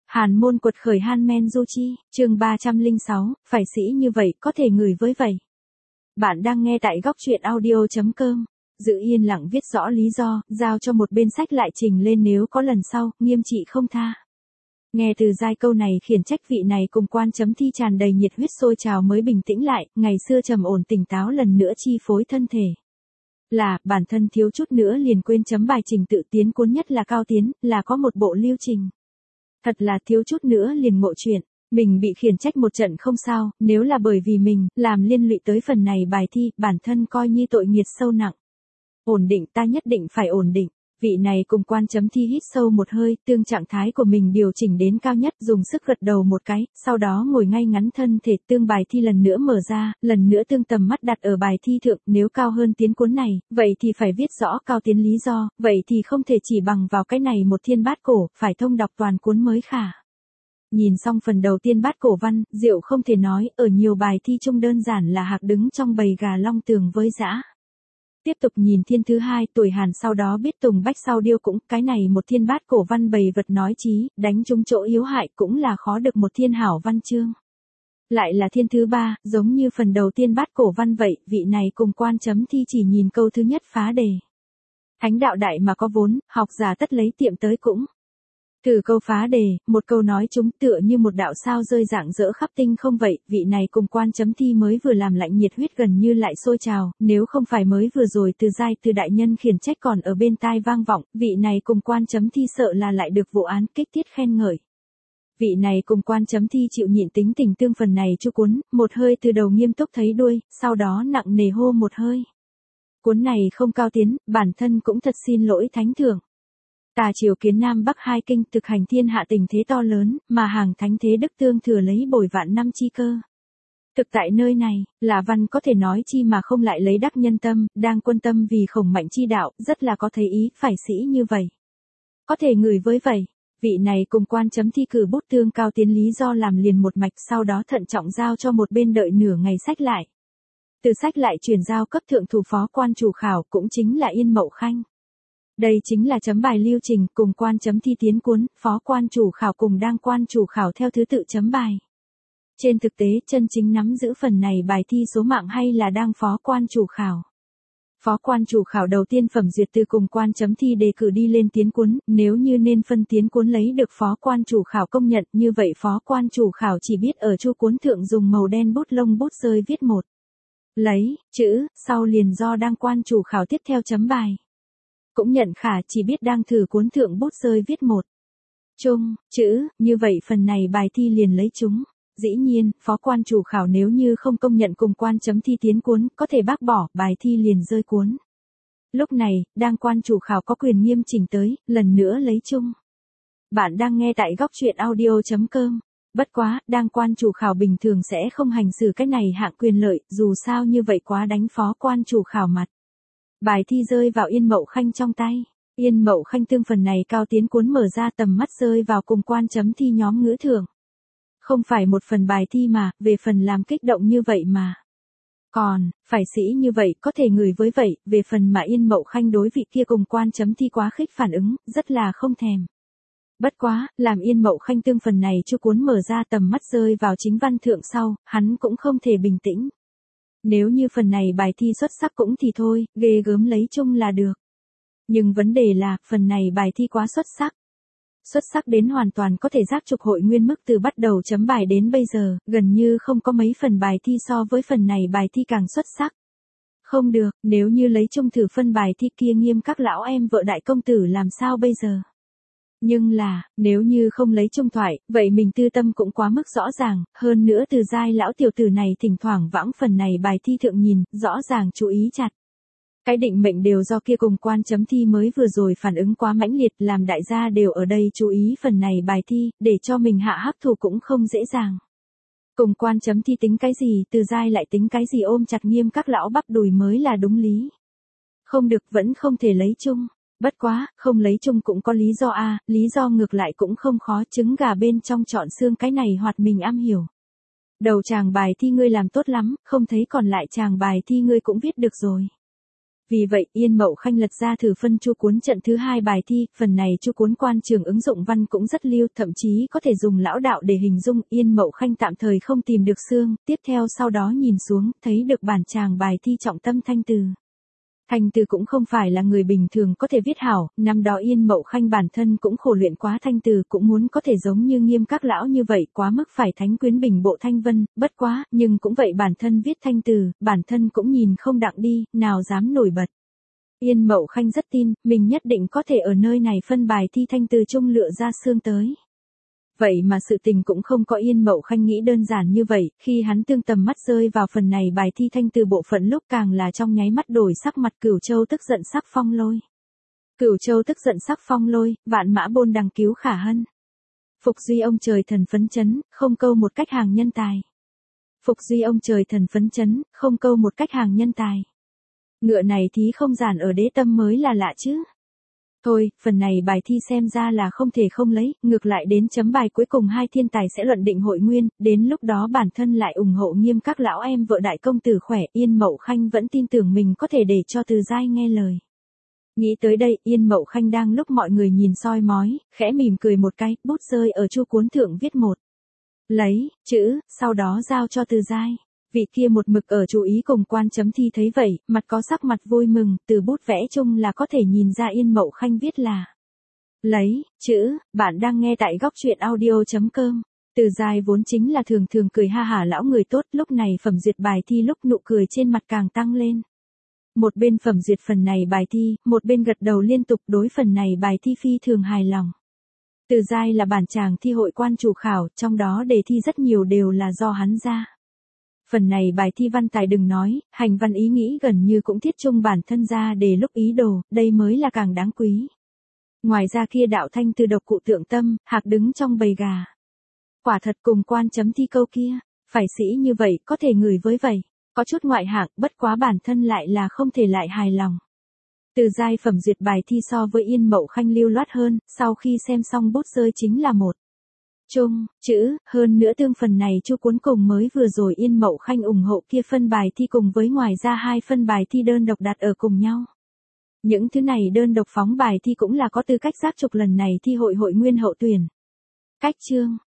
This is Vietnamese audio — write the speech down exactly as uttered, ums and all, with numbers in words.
Hàn môn quật khởi Han Men Du Chi, chương ba trăm lẻ sáu, phải sĩ như vậy có thể ngửi với vậy. Bạn đang nghe tại góc truyện audio chấm com. Giữ yên lặng viết rõ lý do, giao cho một bên sách lại trình lên nếu có lần sau, nghiêm trị không tha. Nghe từ giai câu này khiển trách vị này cùng quan chấm thi tràn đầy nhiệt huyết sôi trào mới bình tĩnh lại, ngày xưa trầm ổn tỉnh táo lần nữa chi phối thân thể. Là, bản thân thiếu chút nữa liền quên chấm bài trình tự tiến cuốn nhất là cao tiến, là có một bộ lưu trình. Thật là thiếu chút nữa liền ngộ chuyện, mình bị khiển trách một trận không sao, nếu là bởi vì mình, làm liên lụy tới phần này bài thi, bản thân coi như tội nghiệt sâu nặng. Ổn định, ta nhất định phải ổn định. Vị này cùng quan chấm thi hít sâu một hơi, tương trạng thái của mình điều chỉnh đến cao nhất, dùng sức gật đầu một cái, sau đó ngồi ngay ngắn thân thể, tương bài thi lần nữa mở ra, lần nữa tương tầm mắt đặt ở bài thi thượng, nếu cao hơn tiến cuốn này, vậy thì phải viết rõ cao tiến lý do, vậy thì không thể chỉ bằng vào cái này một thiên bát cổ, phải thông đọc toàn cuốn mới khả. Nhìn xong phần đầu tiên bát cổ văn, Diệu không thể nói, ở nhiều bài thi chung đơn giản là hạc đứng trong bầy gà long tường với dã. Tiếp tục nhìn thiên thứ hai, tuổi Hàn sau đó biết tùng bách sau điêu cũng, cái này một thiên bát cổ văn bầy vật nói trí, đánh trúng chỗ yếu hại cũng là khó được một thiên hảo văn chương. Lại là thiên thứ ba, giống như phần đầu tiên bát cổ văn vậy, vị này cùng quan chấm thi chỉ nhìn câu thứ nhất phá đề. Thánh đạo đại mà có vốn, học giả tất lấy tiệm tới cũng. Từ câu phá đề, một câu nói chúng tựa như một đạo sao rơi rạng rỡ khắp tinh không vậy, vị này cùng quan chấm thi mới vừa làm lạnh nhiệt huyết gần như lại sôi trào, nếu không phải mới vừa rồi từ giai từ đại nhân khiển trách còn ở bên tai vang vọng, vị này cùng quan chấm thi sợ là lại được vụ án kích tiết khen ngợi. Vị này cùng quan chấm thi chịu nhịn tính tình tương phần này chu cuốn, một hơi từ đầu nghiêm túc thấy đuôi, sau đó nặng nề hô một hơi. Cuốn này không cao tiến, bản thân cũng thật xin lỗi thánh thượng. Tà triều kiến Nam Bắc hai kinh thực hành thiên hạ tình thế to lớn, mà hàng thánh thế đức tương thừa lấy bồi vạn năm chi cơ. Thực tại nơi này, là văn có thể nói chi mà không lại lấy đắc nhân tâm, đang quân tâm vì khổng mạnh chi đạo, rất là có thấy ý, phải sĩ như vậy. Có thể ngửi với vậy, vị này cùng quan chấm thi cử bút tương cao tiến lý do làm liền một mạch sau đó thận trọng giao cho một bên đợi nửa ngày sách lại. Từ sách lại chuyển giao cấp thượng thủ phó quan chủ khảo cũng chính là Yên Mậu Khanh. Đây chính là chấm bài lưu trình cùng quan chấm thi tiến cuốn, phó quan chủ khảo cùng đang quan chủ khảo theo thứ tự chấm bài. Trên thực tế, chân chính nắm giữ phần này bài thi số mạng hay là đang phó quan chủ khảo. Phó quan chủ khảo đầu tiên phẩm duyệt từ cùng quan chấm thi đề cử đi lên tiến cuốn, nếu như nên phân tiến cuốn lấy được phó quan chủ khảo công nhận, như vậy phó quan chủ khảo chỉ biết ở chu cuốn thượng dùng màu đen bút lông bút rơi viết một lấy chữ, sau liền do đang quan chủ khảo tiếp theo chấm bài. Cũng nhận khả chỉ biết đang thử cuốn thượng bút rơi viết một chung chữ, như vậy phần này bài thi liền lấy chúng. Dĩ nhiên, phó quan chủ khảo nếu như không công nhận cùng quan chấm thi tiến cuốn, có thể bác bỏ, bài thi liền rơi cuốn. Lúc này, đang quan chủ khảo có quyền nghiêm chỉnh tới, lần nữa lấy chung. Bạn đang nghe tại góc truyện audio chấm com. Bất quá, đang quan chủ khảo bình thường sẽ không hành xử cái này hạng quyền lợi, dù sao như vậy quá đánh phó quan chủ khảo mặt. Bài thi rơi vào Yên Mậu Khanh trong tay. Yên Mậu Khanh tương phần này cao tiến cuốn mở ra tầm mắt rơi vào cùng quan chấm thi nhóm ngữ thưởng. Không phải một phần bài thi mà, về phần làm kích động như vậy mà. Còn, phải sĩ như vậy có thể ngửi với vậy, về phần mà Yên Mậu Khanh đối vị kia cùng quan chấm thi quá khích phản ứng, rất là không thèm. Bất quá, làm Yên Mậu Khanh tương phần này chu cuốn mở ra tầm mắt rơi vào chính văn thượng sau, hắn cũng không thể bình tĩnh. Nếu như phần này bài thi xuất sắc cũng thì thôi, ghê gớm lấy chung là được. Nhưng vấn đề là, phần này bài thi quá xuất sắc. Xuất sắc đến hoàn toàn có thể giác trục hội nguyên mức từ bắt đầu chấm bài đến bây giờ, gần như không có mấy phần bài thi so với phần này bài thi càng xuất sắc. Không được, nếu như lấy chung thử phân bài thi kia nghiêm các lão em vợ đại công tử làm sao bây giờ? Nhưng là, nếu như không lấy chung thoại, vậy mình tư tâm cũng quá mức rõ ràng, hơn nữa từ giai lão tiểu tử này thỉnh thoảng vãng phần này bài thi thượng nhìn, rõ ràng chú ý chặt. Cái định mệnh đều do kia cùng quan chấm thi mới vừa rồi phản ứng quá mãnh liệt làm đại gia đều ở đây chú ý phần này bài thi, để cho mình hạ hắc thủ cũng không dễ dàng. Cùng quan chấm thi tính cái gì, từ giai lại tính cái gì ôm chặt nghiêm các lão bắp đùi mới là đúng lý. Không được vẫn không thể lấy chung. Bất quá, không lấy chung cũng có lý do a, lý do ngược lại cũng không khó, trứng gà bên trong chọn xương cái này hoạt mình am hiểu. Đầu chàng bài thi ngươi làm tốt lắm, không thấy còn lại chàng bài thi ngươi cũng viết được rồi. Vì vậy, Yên Mậu Khanh lật ra thử phân chu cuốn trận thứ hai bài thi, phần này chu cuốn quan trường ứng dụng văn cũng rất lưu, thậm chí có thể dùng lão đạo để hình dung. Yên Mậu Khanh tạm thời không tìm được xương, tiếp theo sau đó nhìn xuống, thấy được bản tràng bài thi trọng tâm thanh từ. Thanh từ cũng không phải là người bình thường có thể viết hảo, năm đó Yên Mậu Khanh bản thân cũng khổ luyện quá thanh từ, cũng muốn có thể giống như Nghiêm các lão như vậy, quá mức phải thánh quyến bình bộ thanh vân, bất quá, nhưng cũng vậy bản thân viết thanh từ, bản thân cũng nhìn không đặng đi, nào dám nổi bật. Yên Mậu Khanh rất tin, mình nhất định có thể ở nơi này phân bài thi thanh từ chung lựa ra xương tới. Vậy mà sự tình cũng không có Yên Mậu Khanh nghĩ đơn giản như vậy, khi hắn tương tầm mắt rơi vào phần này bài thi thanh từ bộ phận lúc càng là trong nháy mắt đổi sắc mặt. Cửu Châu tức giận sắc phong lôi. Cửu Châu tức giận sắc phong lôi, vạn mã bôn đằng cứu khả hân. Phục duy ông trời thần phấn chấn, không câu một cách hàng nhân tài. Phục duy ông trời thần phấn chấn, không câu một cách hàng nhân tài. Ngựa này thí không giản ở đế tâm mới là lạ chứ. Thôi, phần này bài thi xem ra là không thể không lấy, ngược lại đến chấm bài cuối cùng hai thiên tài sẽ luận định hội nguyên, đến lúc đó bản thân lại ủng hộ Nghiêm các lão em vợ đại công tử khỏe. Yên Mậu Khanh vẫn tin tưởng mình có thể để cho Từ Giai nghe lời. Nghĩ tới đây, Yên Mậu Khanh đang lúc mọi người nhìn soi mói, khẽ mỉm cười một cái, bút rơi ở chu cuốn thượng viết một. Lấy, chữ, sau đó giao cho Từ Giai. Vị kia một mực ở chú ý cùng quan chấm thi thấy vậy, mặt có sắc mặt vui mừng, từ bút vẽ chung là có thể nhìn ra Yên Mậu Khanh viết là lấy, chữ. Bạn đang nghe tại góc truyện audio chấm com. Từ Giai vốn chính là thường thường cười ha hả lão người tốt, lúc này phẩm duyệt bài thi lúc nụ cười trên mặt càng tăng lên. Một bên phẩm duyệt phần này bài thi, một bên gật đầu liên tục, đối phần này bài thi phi thường hài lòng. Từ Giai là bản chàng thi hội quan chủ khảo, trong đó đề thi rất nhiều đều là do hắn ra. Phần này bài thi văn tài đừng nói, hành văn ý nghĩ gần như cũng thiết chung bản thân ra để lúc ý đồ, đây mới là càng đáng quý. Ngoài ra kia đạo thanh từ độc cụ tượng tâm, hạc đứng trong bầy gà. Quả thật cùng quan chấm thi câu kia, phải sĩ như vậy, có thể ngửi với vậy, có chút ngoại hạng, bất quá bản thân lại là không thể lại hài lòng. Từ Giai phẩm duyệt bài thi so với Yên Mậu Khanh lưu loát hơn, sau khi xem xong bút rơi chính là một. Chung, chữ, hơn nữa tương phần này chu cuốn cùng mới vừa rồi Yên Mậu Khanh ủng hộ kia phân bài thi cùng với ngoài ra hai phân bài thi đơn độc đặt ở cùng nhau. Những thứ này đơn độc phóng bài thi cũng là có tư cách giác trục lần này thi hội hội nguyên hậu tuyển. Cách chương,